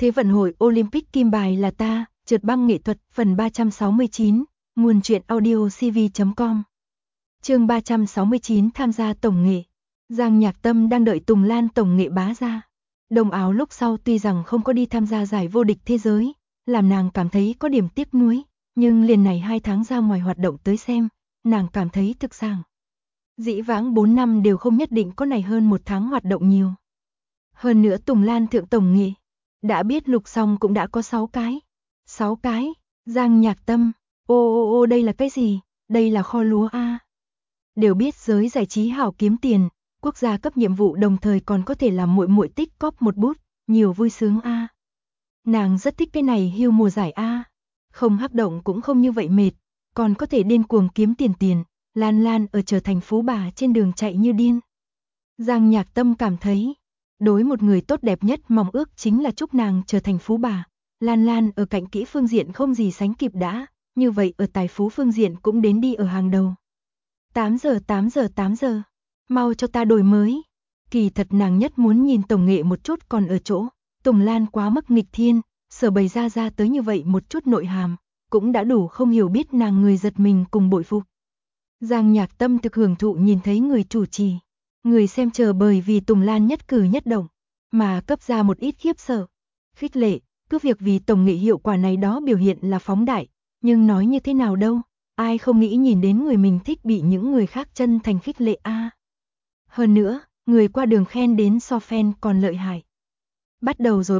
Thế vận hội Olympic kim bài là ta, trượt băng nghệ thuật phần 369, nguồn truyện audio cv.com. Chương 369 tham gia tổng nghệ. Giang Nhạc Tâm đang đợi Tùng Lan tổng nghệ bá ra. Đồng áo lúc sau tuy rằng không có đi tham gia giải vô địch thế giới, làm nàng cảm thấy có điểm tiếc nuối, nhưng liền này 2 tháng ra ngoài hoạt động tới xem, nàng cảm thấy thực sảng. Dĩ vãng 4 năm đều không nhất định có này hơn 1 tháng hoạt động nhiều. Hơn nữa Tùng Lan thượng tổng nghệ, đã biết lục xong cũng đã có 6 cái. 6 cái, Giang Nhạc Tâm, ô đây là cái gì, đây là kho lúa a. Đều biết giới giải trí hảo kiếm tiền, quốc gia cấp nhiệm vụ đồng thời còn có thể làm muội muội tích cóp một bút, nhiều vui sướng a. Nàng rất thích cái này hưu mùa giải a. Không hắc động cũng không như vậy mệt, còn có thể điên cuồng kiếm tiền, Lan Lan ở trở thành phú bà trên đường chạy như điên. Giang Nhạc Tâm cảm thấy, đối một người tốt đẹp nhất mong ước chính là chúc nàng trở thành phú bà. Lan Lan ở cạnh kỹ phương diện không gì sánh kịp đã, như vậy ở tài phú phương diện cũng đến đi ở hàng đầu. 8 giờ, mau cho ta đổi mới. Kỳ thật nàng nhất muốn nhìn tổng nghệ một chút còn ở chỗ, Tùng Lan quá mức nghịch thiên, sở bày ra tới như vậy một chút nội hàm, cũng đã đủ không hiểu biết nàng người giật mình cùng bội phục. Giang Nhạc Tâm thực hưởng thụ nhìn thấy người chủ trì, người xem chờ bởi vì Tùng Lan nhất cử nhất động, mà cấp ra một ít khiếp sợ, khích lệ, cứ việc vì tổng nghệ hiệu quả này đó biểu hiện là phóng đại, nhưng nói như thế nào đâu, ai không nghĩ nhìn đến người mình thích bị những người khác chân thành khích lệ a. Hơn nữa, người qua đường khen đến so fan còn lợi hại. Bắt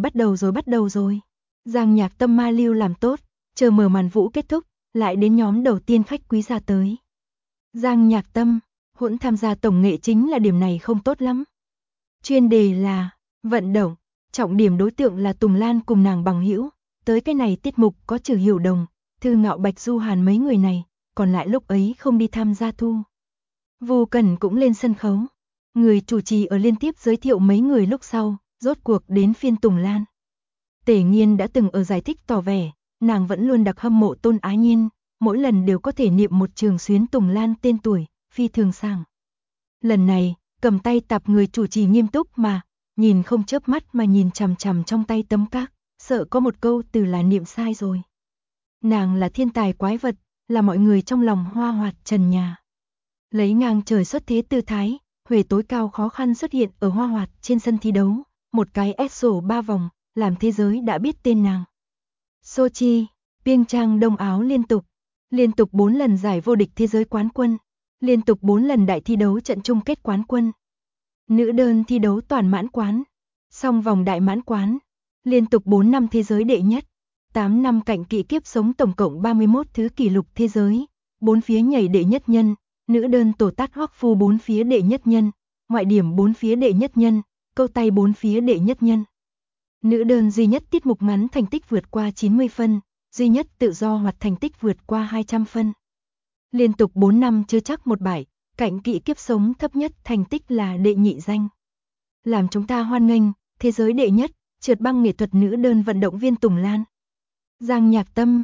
đầu rồi. Giang Nhạc Tâm ma lưu làm tốt, chờ mở màn vũ kết thúc, lại đến nhóm đầu tiên khách quý ra tới. Giang Nhạc Tâm, hỗn tham gia tổng nghệ chính là điểm này không tốt lắm. Chuyên đề là vận động, trọng điểm đối tượng là Tùng Lan cùng nàng bằng hữu, tới cái này tiết mục có Trừ Hiểu Đồng, Thư Ngạo Bạch Du Hàn mấy người này, còn lại lúc ấy không đi tham gia thu. Vu Cẩn cũng lên sân khấu. Người chủ trì ở liên tiếp giới thiệu mấy người lúc sau, rốt cuộc đến phiên Tùng Lan. Tề Nghiên đã từng ở giải thích tỏ vẻ, nàng vẫn luôn đặc hâm mộ Tôn Ái Nhiên, mỗi lần đều có thể niệm một trường xuyến Tùng Lan tên tuổi, phi thường sảng. Lần này, cầm tay tạp người chủ trì nghiêm túc mà, nhìn không chớp mắt mà nhìn chằm chằm trong tay tấm các, sợ có một câu từ là niệm sai rồi. Nàng là thiên tài quái vật, là mọi người trong lòng hoa hoạt trần nhà. Lấy ngang trời xuất thế tư thái, huề tối cao khó khăn xuất hiện ở hoa hoạt trên sân thi đấu, một cái EXO 3 vòng, làm thế giới đã biết tên nàng. Sochi, Pyeongchang Đông Áo liên tục 4 lần giải vô địch thế giới quán quân, liên tục 4 lần đại thi đấu trận chung kết quán quân. Nữ đơn thi đấu toàn mãn quán, song vòng đại mãn quán, liên tục 4 năm thế giới đệ nhất, 8 năm cạnh kỵ kiếp sống tổng cộng 31 thứ kỷ lục thế giới, 4 phía nhảy đệ nhất nhân, nữ đơn tổ tát hoắc phu 4 phía đệ nhất nhân, ngoại điểm 4 phía đệ nhất nhân, câu tay 4 phía đệ nhất nhân. Nữ đơn duy nhất tiết mục ngắn thành tích vượt qua 90 phân, duy nhất tự do hoạt thành tích vượt qua 200 phân. Liên tục 4 năm chưa chắc một bại, cạnh kỵ kiếp sống thấp nhất thành tích là đệ nhị danh. Làm chúng ta hoan nghênh, thế giới đệ nhất, trượt băng nghệ thuật nữ đơn vận động viên Tùng Lan. Giang Nhạc Tâm,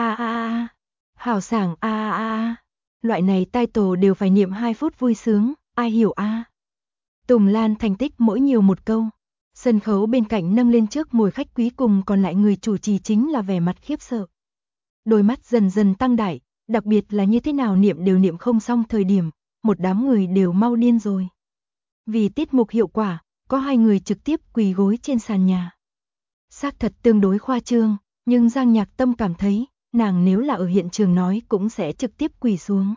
hảo sảng loại này title đều phải niệm 2 phút vui sướng, ai hiểu a. Tùng Lan thành tích mỗi nhiều một câu. Sân khấu bên cạnh nâng lên trước mồi khách quý cùng còn lại người chủ trì chính là vẻ mặt khiếp sợ. Đôi mắt dần dần tăng đại, đặc biệt là như thế nào niệm đều niệm không xong thời điểm, một đám người đều mau điên rồi. Vì tiết mục hiệu quả, có 2 người trực tiếp quỳ gối trên sàn nhà. Xác thật tương đối khoa trương, nhưng Giang Nhạc Tâm cảm thấy, nàng nếu là ở hiện trường nói cũng sẽ trực tiếp quỳ xuống.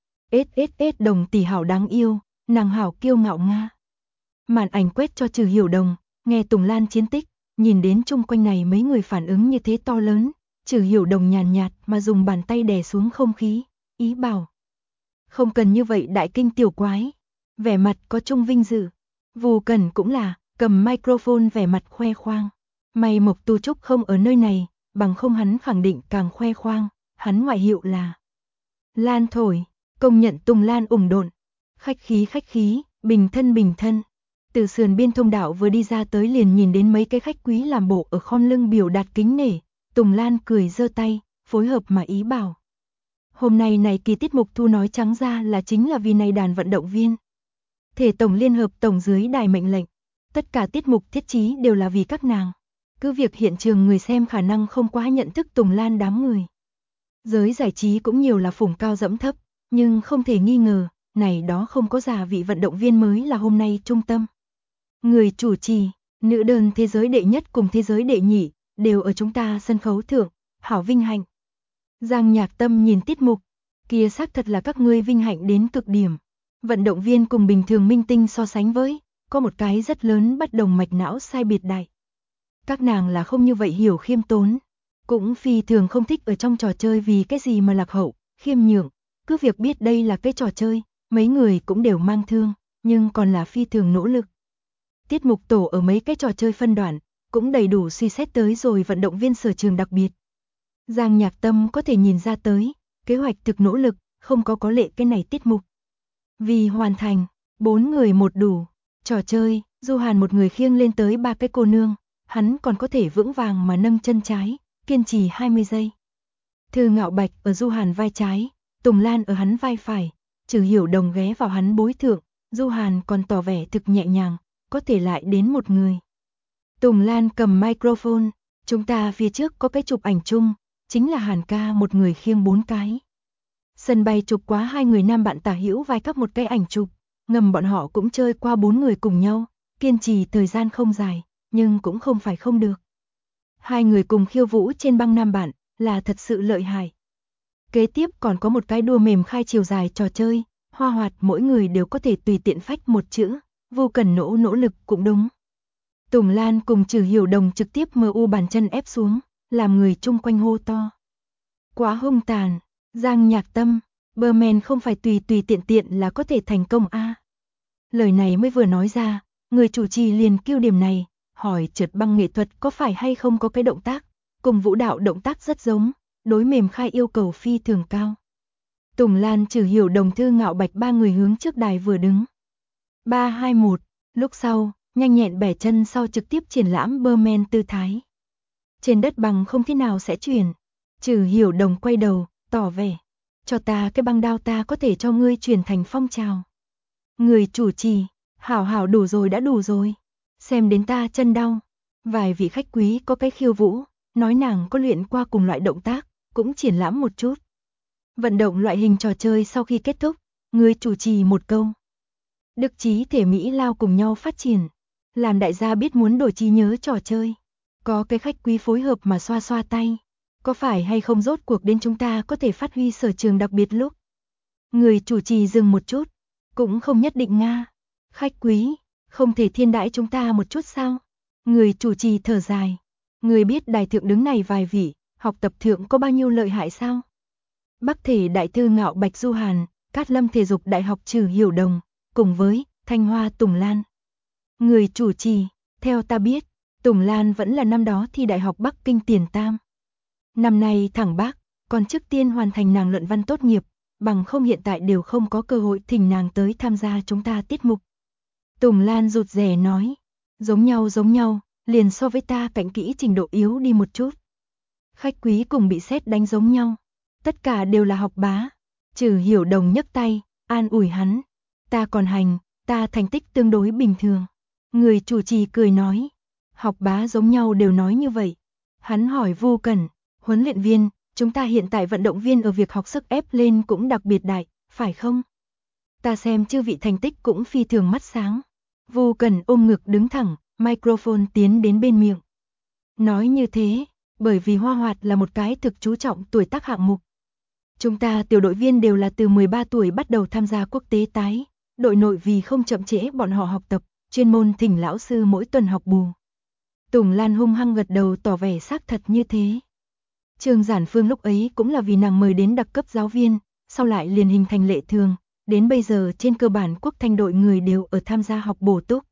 Đồng tỷ hảo đáng yêu, nàng hảo kiêu ngạo nga. Màn ảnh quét cho Trừ Hiểu Đồng, nghe Tùng Lan chiến tích, nhìn đến chung quanh này mấy người phản ứng như thế to lớn, Trừ Hiểu Đồng nhàn nhạt mà dùng bàn tay đè xuống không khí, ý bảo. Không cần như vậy đại kinh tiểu quái, vẻ mặt có chung vinh dự. Vu Cẩn cũng là, cầm microphone vẻ mặt khoe khoang. May Mộc Tu Trúc không ở nơi này, bằng không hắn khẳng định càng khoe khoang, hắn ngoại hiệu là Lan thổi, công nhận Tùng Lan ủng độn. Khách khí, bình thân. Từ sườn biên thông đạo vừa đi ra tới liền nhìn đến mấy cái khách quý làm bộ ở khom lưng biểu đạt kính nể, Tùng Lan cười giơ tay, phối hợp mà ý bảo. Hôm nay này kỳ tiết mục thu nói trắng ra là chính là vì này đàn vận động viên. Thể tổng liên hợp tổng dưới đài mệnh lệnh, tất cả tiết mục thiết trí đều là vì các nàng. Cứ việc hiện trường người xem khả năng không quá nhận thức Tùng Lan đám người. Giới giải trí cũng nhiều là phủng cao dẫm thấp, nhưng không thể nghi ngờ, này đó không có giả vị vận động viên mới là hôm nay trung tâm. Người chủ trì, nữ đơn thế giới đệ nhất cùng thế giới đệ nhị, đều ở chúng ta sân khấu thượng, hảo vinh hạnh. Giang Nhạc Tâm nhìn tiết mục, kia xác thật là các ngươi vinh hạnh đến cực điểm. Vận động viên cùng bình thường minh tinh so sánh với, có một cái rất lớn bất đồng mạch não sai biệt đại. Các nàng là không như vậy hiểu khiêm tốn, cũng phi thường không thích ở trong trò chơi vì cái gì mà lạc hậu, khiêm nhượng, cứ việc biết đây là cái trò chơi, mấy người cũng đều mang thương, nhưng còn là phi thường nỗ lực. Tiết mục tổ ở mấy cái trò chơi phân đoạn, cũng đầy đủ suy xét tới rồi vận động viên sở trường đặc biệt. Giang Nhạc Tâm có thể nhìn ra tới, kế hoạch thực nỗ lực, không có lệ cái này tiết mục. Vì hoàn thành, 4 người một đủ, trò chơi, Du Hàn một người khiêng lên tới 3 cái cô nương, hắn còn có thể vững vàng mà nâng chân trái, kiên trì 20 giây. Thư Ngạo Bạch ở Du Hàn vai trái, Tùng Lan ở hắn vai phải, Trừ Hiểu Đồng ghé vào hắn bối thượng, Du Hàn còn tỏ vẻ thực nhẹ nhàng, có thể lại đến một người. Tùng Lan cầm microphone, chúng ta phía trước có cái chụp ảnh chung, chính là Hàn ca một người khiêng 4 cái. Sân bay chụp quá 2 người nam bạn tả hữu vai cấp một cái ảnh chụp, ngầm bọn họ cũng chơi qua 4 người cùng nhau, kiên trì thời gian không dài, nhưng cũng không phải không được. 2 người cùng khiêu vũ trên băng nam bạn, là thật sự lợi hại. Kế tiếp còn có một cái đua mềm khai chiều dài trò chơi, hoa hoạt mỗi người đều có thể tùy tiện phách một chữ, vô cần nỗ lực cũng đúng. Tùng Lan cùng Trừ Hiểu Đồng trực tiếp MU bàn chân ép xuống, làm người chung quanh hô to. Quá hung tàn, Giang Nhạc Tâm, Berman không phải tùy tiện là có thể thành công a. Lời này mới vừa nói ra, người chủ trì liền kêu điểm này, hỏi trượt băng nghệ thuật có phải hay không có cái động tác, cùng vũ đạo động tác rất giống, đối mềm khai yêu cầu phi thường cao. Tùng Lan Trừ Hiểu Đồng Thư Ngạo Bạch 3 người hướng trước đài vừa đứng. 3, 2, 1, lúc sau, nhanh nhẹn bẻ chân sau trực tiếp triển lãm Berman tư thái. Trên đất bằng không thế nào sẽ chuyển. Trừ Hiểu Đồng quay đầu, tỏ vẻ, cho ta cái băng đao ta có thể cho ngươi chuyển thành phong trào. Người chủ trì, hảo đủ rồi đã đủ rồi, xem đến ta chân đau. Vài vị khách quý có cái khiêu vũ, nói nàng có luyện qua cùng loại động tác, cũng triển lãm một chút. Vận động loại hình trò chơi sau khi kết thúc, người chủ trì một câu. Đức trí thể Mỹ Lao cùng nhau phát triển, làm đại gia biết muốn đổi trí nhớ trò chơi. Có cái khách quý phối hợp mà xoa xoa tay. Có phải hay không rốt cuộc đến chúng ta có thể phát huy sở trường đặc biệt lúc? Người chủ trì dừng một chút, cũng không nhất định nga. Khách quý, không thể thiên đãi chúng ta một chút sao? Người chủ trì thở dài. Người biết đài thượng đứng này vài vị, học tập thượng có bao nhiêu lợi hại sao? Bắc thể đại thư Ngạo Bạch Du Hàn, Cát Lâm thể dục đại học Trừ Hiểu Đồng, cùng với Thanh Hoa Tùng Lan. Người chủ trì, theo ta biết, Tùng Lan vẫn là năm đó thi đại học Bắc Kinh tiền tam. Năm nay thẳng bác, còn trước tiên hoàn thành nàng luận văn tốt nghiệp, bằng không hiện tại đều không có cơ hội thỉnh nàng tới tham gia chúng ta tiết mục. Tùng Lan rụt rè nói, giống nhau, liền so với ta cạnh kỹ trình độ yếu đi một chút. Khách quý cùng bị sét đánh giống nhau, tất cả đều là học bá. Trừ Hiểu Đồng nhấc tay, an ủi hắn, ta còn hành, ta thành tích tương đối bình thường. Người chủ trì cười nói, học bá giống nhau đều nói như vậy. Hắn hỏi Vu Cẩn, huấn luyện viên, chúng ta hiện tại vận động viên ở việc học sức ép lên cũng đặc biệt đại, phải không? Ta xem chư vị thành tích cũng phi thường mắt sáng. Vu Cẩn ôm ngực đứng thẳng, microphone tiến đến bên miệng. Nói như thế, bởi vì Hoa Hoạt là một cái thực chú trọng tuổi tác hạng mục. Chúng ta tiểu đội viên đều là từ 13 tuổi bắt đầu tham gia quốc tế tái, đội nội vì không chậm trễ bọn họ học tập, chuyên môn thỉnh lão sư mỗi tuần học bù. Tùng Lan hung hăng gật đầu tỏ vẻ xác thật như thế. Trương Giản Phương lúc ấy cũng là vì nàng mời đến đặc cấp giáo viên, sau lại liền hình thành lệ thường, đến bây giờ trên cơ bản quốc thanh đội người đều ở tham gia học bổ túc.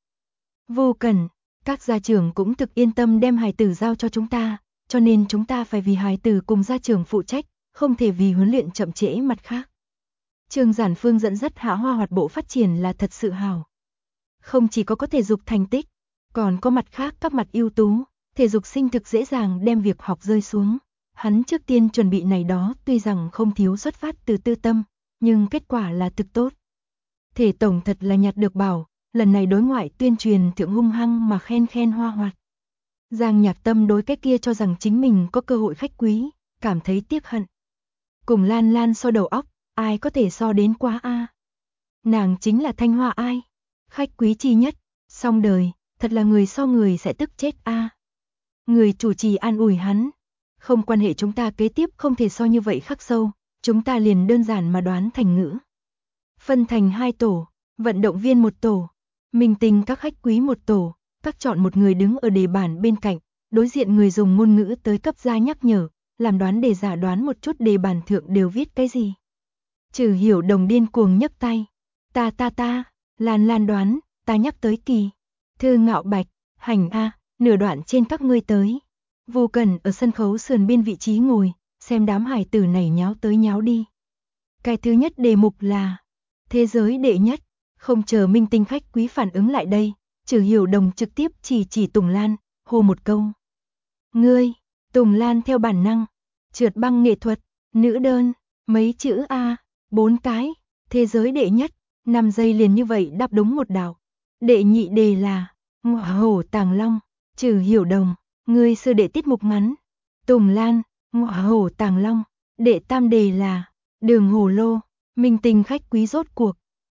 Vô cần, các gia trưởng cũng thực yên tâm đem hài tử giao cho chúng ta, cho nên chúng ta phải vì hài tử cùng gia trưởng phụ trách, không thể vì huấn luyện chậm trễ mặt khác. Trương Giản Phương dẫn dắt Hạ Hoa Hoạt bộ phát triển là thật sự hảo. Không chỉ có thể dục thành tích, còn có mặt khác các mặt ưu tú, thể dục sinh thực dễ dàng đem việc học rơi xuống. Hắn trước tiên chuẩn bị này đó tuy rằng không thiếu xuất phát từ tư tâm, nhưng kết quả là thực tốt. Thể tổng thật là nhặt được bảo, lần này đối ngoại tuyên truyền thượng hung hăng mà khen Hoa Hoạt. Giang Nhạc Tâm đối cái kia cho rằng chính mình có cơ hội khách quý, cảm thấy tiếc hận. Cùng Lan Lan so đầu óc, ai có thể so đến quá a? Nàng chính là Thanh Hoa ai? Khách quý chi nhất, xong đời, thật là người so người sẽ tức chết a. Người chủ trì an ủi hắn, không quan hệ chúng ta kế tiếp không thể so như vậy khắc sâu, chúng ta liền đơn giản mà đoán thành ngữ. Phân thành 2 tổ, vận động viên một tổ, minh tinh các khách quý một tổ, các chọn một người đứng ở đề bản bên cạnh, đối diện người dùng ngôn ngữ tới cấp ra nhắc nhở, làm đoán đề giả đoán một chút đề bản thượng đều viết cái gì. Trừ Hiểu Đồng điên cuồng nhấc tay, ta, Lan Lan đoán, ta nhắc tới Kỳ, Thư Ngạo Bạch, hành a, nửa đoạn trên các ngươi tới. Vô Cần ở sân khấu sườn biên vị trí ngồi, xem đám hải tử này nháo tới nháo đi. Cái thứ nhất đề mục là thế giới đệ nhất, không chờ minh tinh khách quý phản ứng lại đây, Trừ Hiểu Đồng trực tiếp chỉ Tùng Lan, hô một câu. Ngươi, Tùng Lan theo bản năng, trượt băng nghệ thuật, nữ đơn, mấy chữ A, 4 cái, thế giới đệ nhất, 5 giây liền như vậy đáp đúng một đạo. Đệ nhị đề là Ngọa Hổ Tàng Long, Trừ Hiểu Đồng, ngươi sư đệ tiết mục ngắn. Tùng Lan, Ngọa Hổ Tàng Long, đệ tam đề là Đường Hồ Lô, minh tinh khách quý rốt cuộc.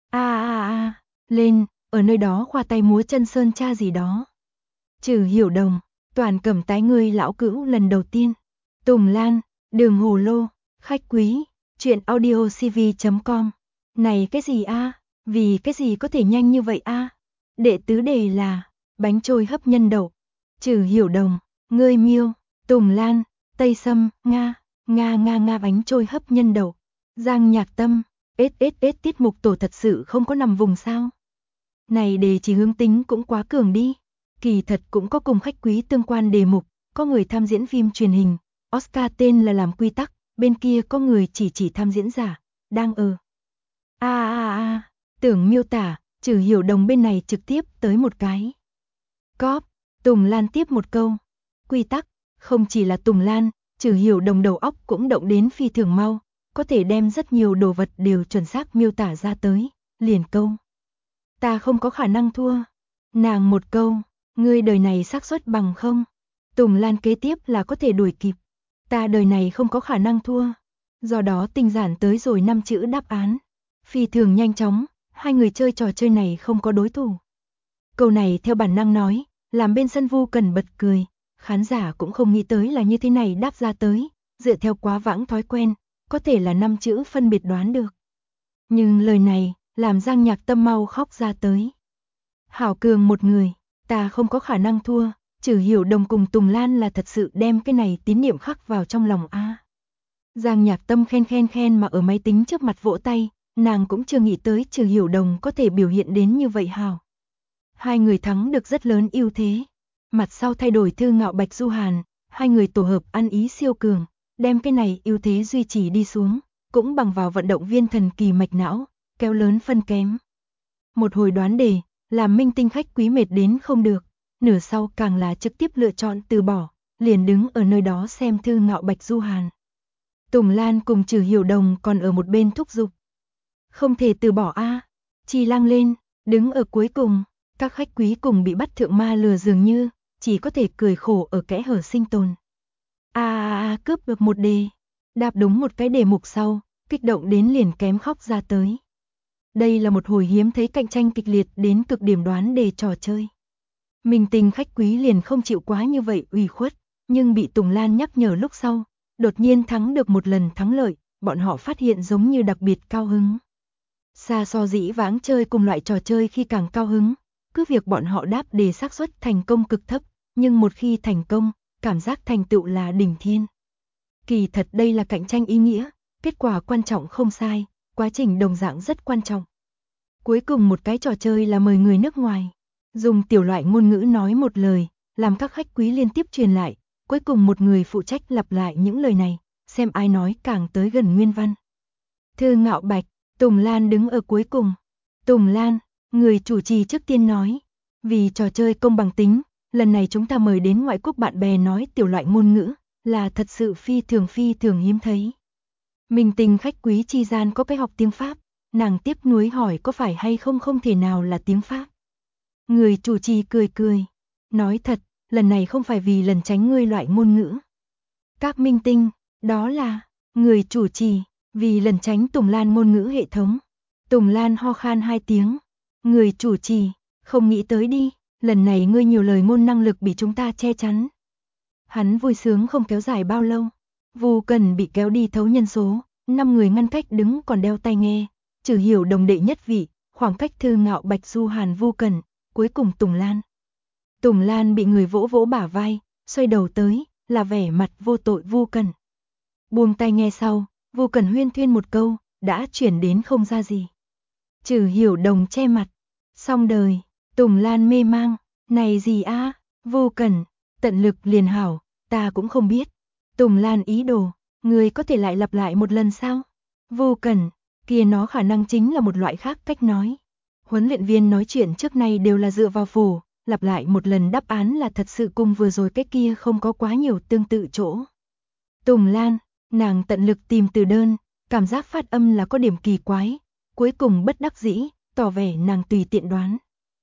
Lên, ở nơi đó khoa tay múa chân sơn cha gì đó. Trừ Hiểu Đồng, toàn cẩm tái ngươi lão cữu lần đầu tiên. Tùng Lan, Đường Hồ Lô, khách quý, chuyện audiocv.com. Này cái gì a? Vì cái gì có thể nhanh như vậy a? Đệ tứ đề là bánh trôi hấp nhân đậu. Trừ Hiểu Đồng, ngươi miêu. Tùng Lan, Tây Sâm, Nga bánh trôi hấp nhân đậu. Giang Nhạc Tâm, tiết mục tổ thật sự không có nằm vùng sao? Này đề chỉ hướng tính cũng quá cường đi. Kỳ thật cũng có cùng khách quý tương quan đề mục, có người tham diễn phim truyền hình, Oscar tên là làm quy tắc, bên kia có người chỉ tham diễn giả, đang ở. Tưởng miêu tả, Trừ Hiểu Đồng bên này trực tiếp tới một cái. Cóp, Tùng Lan tiếp một câu. Quy tắc, không chỉ là Tùng Lan, Trừ Hiểu Đồng đầu óc cũng động đến phi thường mau, có thể đem rất nhiều đồ vật đều chuẩn xác miêu tả ra tới, liền câu. Ta không có khả năng thua. Nàng một câu, ngươi đời này xác suất bằng không? Tùng Lan kế tiếp là có thể đuổi kịp. Ta đời này không có khả năng thua. Do đó tinh giản tới rồi 5 chữ đáp án. Phi thường nhanh chóng, hai người chơi trò chơi này không có đối thủ. Câu này theo bản năng nói, làm bên sân Vu Cần bật cười. Khán giả cũng không nghĩ tới là như thế này đáp ra tới, dựa theo quá vãng thói quen, có thể là 5 chữ phân biệt đoán được. Nhưng lời này, làm Giang Nhạc Tâm mau khóc ra tới. Hảo cường một người, ta không có khả năng thua, Trừ Hiểu Đồng cùng Tùng Lan là thật sự đem cái này tín niệm khắc vào trong lòng a. Giang Nhạc Tâm khen mà ở máy tính trước mặt vỗ tay, nàng cũng chưa nghĩ tới Trừ Hiểu Đồng có thể biểu hiện đến như vậy hảo. Hai người thắng được rất lớn ưu thế. Mặt sau thay đổi Thư Ngạo Bạch Du Hàn, hai người tổ hợp ăn ý siêu cường, đem cái này ưu thế duy trì đi xuống, cũng bằng vào vận động viên thần kỳ mạch não, kéo lớn phân kém. Một hồi đoán đề, làm minh tinh khách quý mệt đến không được, nửa sau càng là trực tiếp lựa chọn từ bỏ, liền đứng ở nơi đó xem Thư Ngạo Bạch Du Hàn. Tùng Lan cùng Trừ Hiểu Đồng còn ở một bên thúc giục. Không thể từ bỏ a. Chi Lang lên, đứng ở cuối cùng, các khách quý cùng bị bắt thượng ma lừa dường như, chỉ có thể cười khổ ở kẽ hở sinh tồn. Cướp được một đề, đáp đúng một cái đề mục sau, kích động đến liền kém khóc ra tới. Đây là một hồi hiếm thấy cạnh tranh kịch liệt đến cực điểm đoán đề trò chơi. Minh tinh khách quý liền không chịu quá như vậy ủy khuất, nhưng bị Tùng Lan nhắc nhở lúc sau, đột nhiên thắng được một lần thắng lợi, bọn họ phát hiện giống như đặc biệt cao hứng. Xa so dĩ vãng chơi cùng loại trò chơi khi càng cao hứng, cứ việc bọn họ đáp đề xác suất thành công cực thấp, nhưng một khi thành công, cảm giác thành tựu là đỉnh thiên. Kỳ thật đây là cạnh tranh ý nghĩa, kết quả quan trọng không sai, quá trình đồng dạng rất quan trọng. Cuối cùng một cái trò chơi là mời người nước ngoài, dùng tiểu loại ngôn ngữ nói một lời, làm các khách quý liên tiếp truyền lại, cuối cùng một người phụ trách lặp lại những lời này, xem ai nói càng tới gần nguyên văn. Thư Ngạo Bạch, Tùng Lan đứng ở cuối cùng. Tùng Lan, người chủ trì trước tiên nói, vì trò chơi công bằng tính, lần này chúng ta mời đến ngoại quốc bạn bè nói tiểu loại ngôn ngữ, là thật sự phi thường hiếm thấy. Minh tinh khách quý chi gian có cái học tiếng Pháp, nàng tiếp nối hỏi có phải hay không không thể nào là tiếng Pháp. Người chủ trì cười, nói thật, lần này không phải vì lần tránh ngươi loại ngôn ngữ. Các minh tinh, đó là người chủ trì, vì lần tránh Tùng Lan ngôn ngữ hệ thống. Tùng Lan ho khan 2 tiếng. Người chủ trì, không nghĩ tới đi, lần này ngươi nhiều lời ngôn năng lực bị chúng ta che chắn. Hắn vui sướng không kéo dài bao lâu. Vu Cần bị kéo đi thấu nhân số, 5 người ngăn cách đứng còn đeo tai nghe, Trừ Hiểu Đồng đệ nhất vị, khoảng cách Thư Ngạo Bạch Du Hàn Vu Cần, cuối cùng Tùng Lan. Tùng Lan bị người vỗ vỗ bả vai, xoay đầu tới, là vẻ mặt vô tội Vu Cần. Buông tai nghe sau, Vu Cần huyên thuyên một câu, đã chuyển đến không ra gì. Trừ Hiểu Đồng che mặt, xong đời. Tùng Lan mê mang, này gì a? Vu Cần, tận lực liền hảo, ta cũng không biết. Tùng Lan ý đồ, người có thể lại lặp lại một lần sao? Vu Cần, kia nó khả năng chính là một loại khác cách nói. Huấn luyện viên nói chuyện trước nay đều là dựa vào phổ, lặp lại một lần đáp án là thật sự cùng vừa rồi cái kia không có quá nhiều tương tự chỗ. Tùng Lan, nàng tận lực tìm từ đơn, cảm giác phát âm là có điểm kỳ quái, cuối cùng bất đắc dĩ, tỏ vẻ nàng tùy tiện đoán.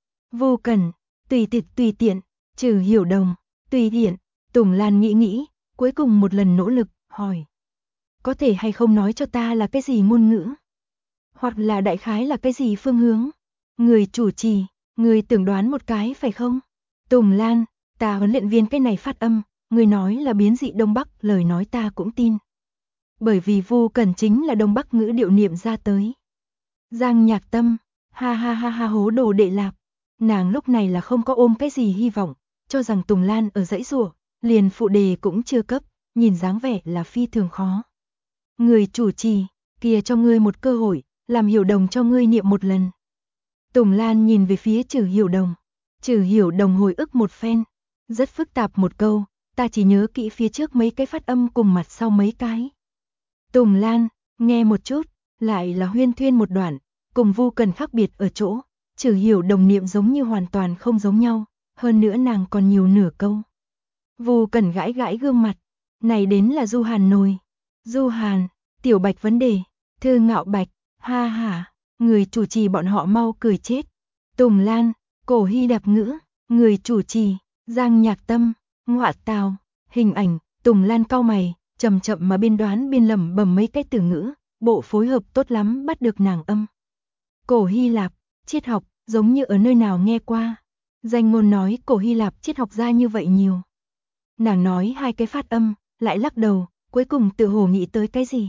Vu Cần, tùy tiện, Trừ Hiểu Đồng, tùy tiện. Tùng Lan nghĩ, cuối cùng một lần nỗ lực, hỏi. Có thể hay không nói cho ta là cái gì ngôn ngữ? Hoặc là đại khái là cái gì phương hướng? Người chủ trì, người tưởng đoán một cái phải không? Tùng Lan, ta huấn luyện viên cái này phát âm, người nói là biến dị Đông Bắc, lời nói ta cũng tin. Bởi vì Vu Cần chính là Đông Bắc ngữ điệu niệm ra tới. Giang Nhạc Tâm, ha hố đồ đệ lạp. Nàng lúc này là không có ôm cái gì hy vọng, cho rằng Tùng Lan ở dãy rủa, liền phụ đề cũng chưa cấp, nhìn dáng vẻ là phi thường khó. Người chủ trì, kia cho ngươi một cơ hội, làm Hiểu Đồng cho ngươi niệm một lần. Tùng Lan nhìn về phía Trừ Hiểu Đồng. Trừ Hiểu Đồng hồi ức một phen, rất phức tạp một câu, ta chỉ nhớ kỹ phía trước mấy cái phát âm cùng mặt sau mấy cái. Tùng Lan, nghe một chút, lại là huyên thuyên một đoạn, cùng Vu Cần khác biệt ở chỗ, Trừ Hiểu Đồng niệm giống như hoàn toàn không giống nhau, hơn nữa nàng còn nhiều nửa câu. Vu Cần gãi gãi gương mặt, này đến là Du Hàn nồi. Du Hàn, Tiểu Bạch vấn đề, Thư Ngạo Bạch, ha hả, người chủ trì bọn họ mau cười chết. Tùng Lan, Cổ Hy Lạp ngữ, người chủ trì, Giang Nhạc Tâm, ngọa tào, hình ảnh, Tùng Lan cau mày, chậm chậm mà biên đoán biên lẩm bẩm mấy cái từ ngữ, bộ phối hợp tốt lắm bắt được nàng âm. Cổ Hy Lạp, triết học, giống như ở nơi nào nghe qua. Danh ngôn nói Cổ Hy Lạp triết học ra như vậy nhiều. Nàng nói hai cái phát âm, lại lắc đầu, cuối cùng tự hồ nghĩ tới cái gì.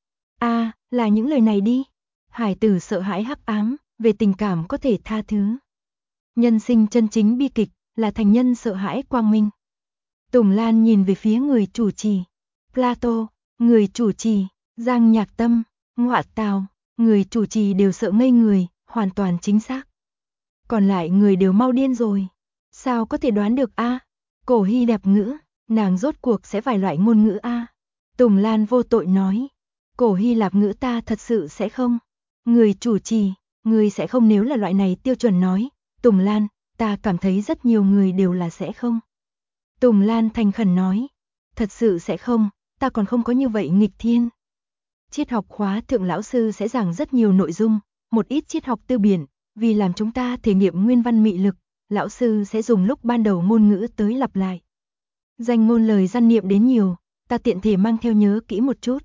Là những lời này đi. Hải tử sợ hãi hắc ám, về tình cảm có thể tha thứ. Nhân sinh chân chính bi kịch, là thành nhân sợ hãi quang minh. Tùng Lan nhìn về phía người chủ trì. Plato, người chủ trì, Giang Nhạc Tâm, ngọa tào, người chủ trì đều sợ ngây người, hoàn toàn chính xác. Còn lại người đều mau điên rồi. Sao có thể đoán được Cổ Hy Lạp ngữ, nàng rốt cuộc sẽ vài loại ngôn ngữ Tùng Lan vô tội nói. Cổ Hy Lạp ngữ ta thật sự sẽ không. Người chủ trì, người sẽ không nếu là loại này tiêu chuẩn nói. Tùng Lan, ta cảm thấy rất nhiều người đều là sẽ không. Tùng Lan thành khẩn nói. Thật sự sẽ không, ta còn không có như vậy nghịch thiên. Triết học khóa thượng lão sư sẽ giảng rất nhiều nội dung, một ít triết học tư biển, vì làm chúng ta thể nghiệm nguyên văn mị lực, lão sư sẽ dùng lúc ban đầu ngôn ngữ tới lặp lại. Danh ngôn lời gian niệm đến nhiều, ta tiện thể mang theo nhớ kỹ một chút.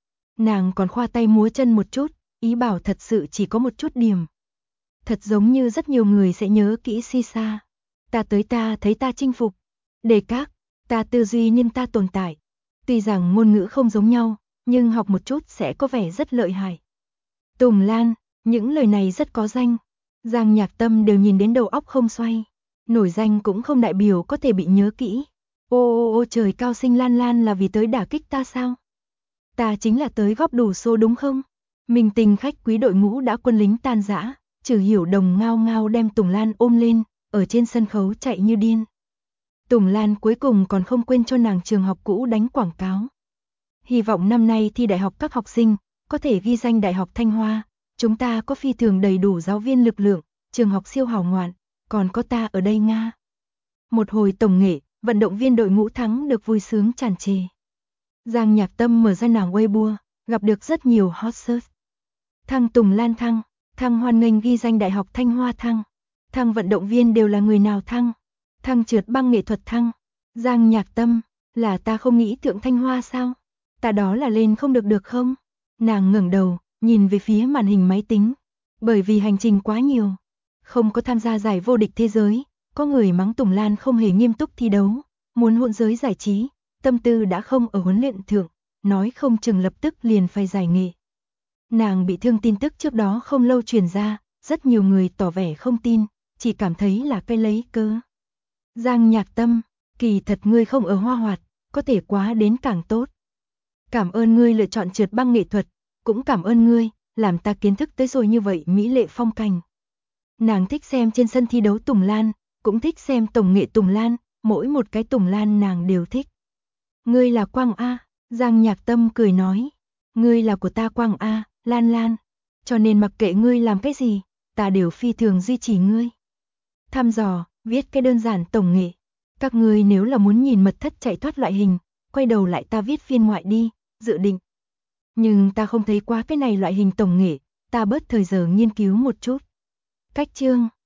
Nàng còn khoa tay múa chân một chút, ý bảo thật sự chỉ có một chút điểm. Thật giống như rất nhiều người sẽ nhớ kỹ si sa. Ta tới ta thấy ta chinh phục. Đề các, ta tư duy nhưng ta tồn tại. Tuy rằng ngôn ngữ không giống nhau, nhưng học một chút sẽ có vẻ rất lợi hại. Tùng Lan, những lời này rất có danh. Giang Nhạc Tâm đều nhìn đến đầu óc không xoay. Nổi danh cũng không đại biểu có thể bị nhớ kỹ. Ô trời cao sinh Lan Lan là vì tới đả kích ta sao? Ta chính là tới góp đủ số đúng không? Minh tình khách quý đội ngũ đã quân lính tan rã, Trừ Hiểu Đồng ngao ngao đem Tùng Lan ôm lên, ở trên sân khấu chạy như điên. Tùng Lan cuối cùng còn không quên cho nàng trường học cũ đánh quảng cáo. Hy vọng năm nay thi đại học các học sinh có thể ghi danh Đại học Thanh Hoa, chúng ta có phi thường đầy đủ giáo viên lực lượng, trường học siêu hào ngoạn, còn có ta ở đây Nga. Một hồi tổng nghệ, vận động viên đội ngũ thắng được vui sướng tràn trề. Giang Nhạc Tâm mở ra nàng Weibo, gặp được rất nhiều hot search. Thăng Tùng Lan thăng hoan nghênh ghi danh Đại học Thanh Hoa thăng vận động viên đều là người nào thăng. Thăng trượt băng nghệ thuật thăng. Giang Nhạc Tâm, là ta không nghĩ Thượng Thanh Hoa sao? Ta đó là lên không được không? Nàng ngẩng đầu, nhìn về phía màn hình máy tính. Bởi vì hành trình quá nhiều, không có tham gia giải vô địch thế giới, có người mắng Tùng Lan không hề nghiêm túc thi đấu, muốn hỗn giới giải trí, tâm tư đã không ở huấn luyện thượng, nói không chừng lập tức liền phải giải nghệ. Nàng bị thương tin tức trước đó không lâu truyền ra, rất nhiều người tỏ vẻ không tin, chỉ cảm thấy là cái lấy cớ. Giang Nhạc Tâm, kỳ thật ngươi không ở Hoa Hoạt, có thể quá đến càng tốt. Cảm ơn ngươi lựa chọn trượt băng nghệ thuật, cũng cảm ơn ngươi, làm ta kiến thức tới rồi như vậy mỹ lệ phong cảnh. Nàng thích xem trên sân thi đấu Tùng Lan, cũng thích xem tổng nghệ Tùng Lan, mỗi một cái Tùng Lan nàng đều thích. Ngươi là Quang A, Giang Nhạc Tâm cười nói. Ngươi là của ta Quang A, Lan Lan. Cho nên mặc kệ ngươi làm cái gì, ta đều phi thường duy trì ngươi. Thăm dò, viết cái đơn giản tổng nghệ. Các ngươi nếu là muốn nhìn mật thất chạy thoát loại hình, quay đầu lại ta viết phiên ngoại đi, dự định. Nhưng ta không thấy quá cái này loại hình tổng nghệ, ta bớt thời giờ nghiên cứu một chút. Cách chương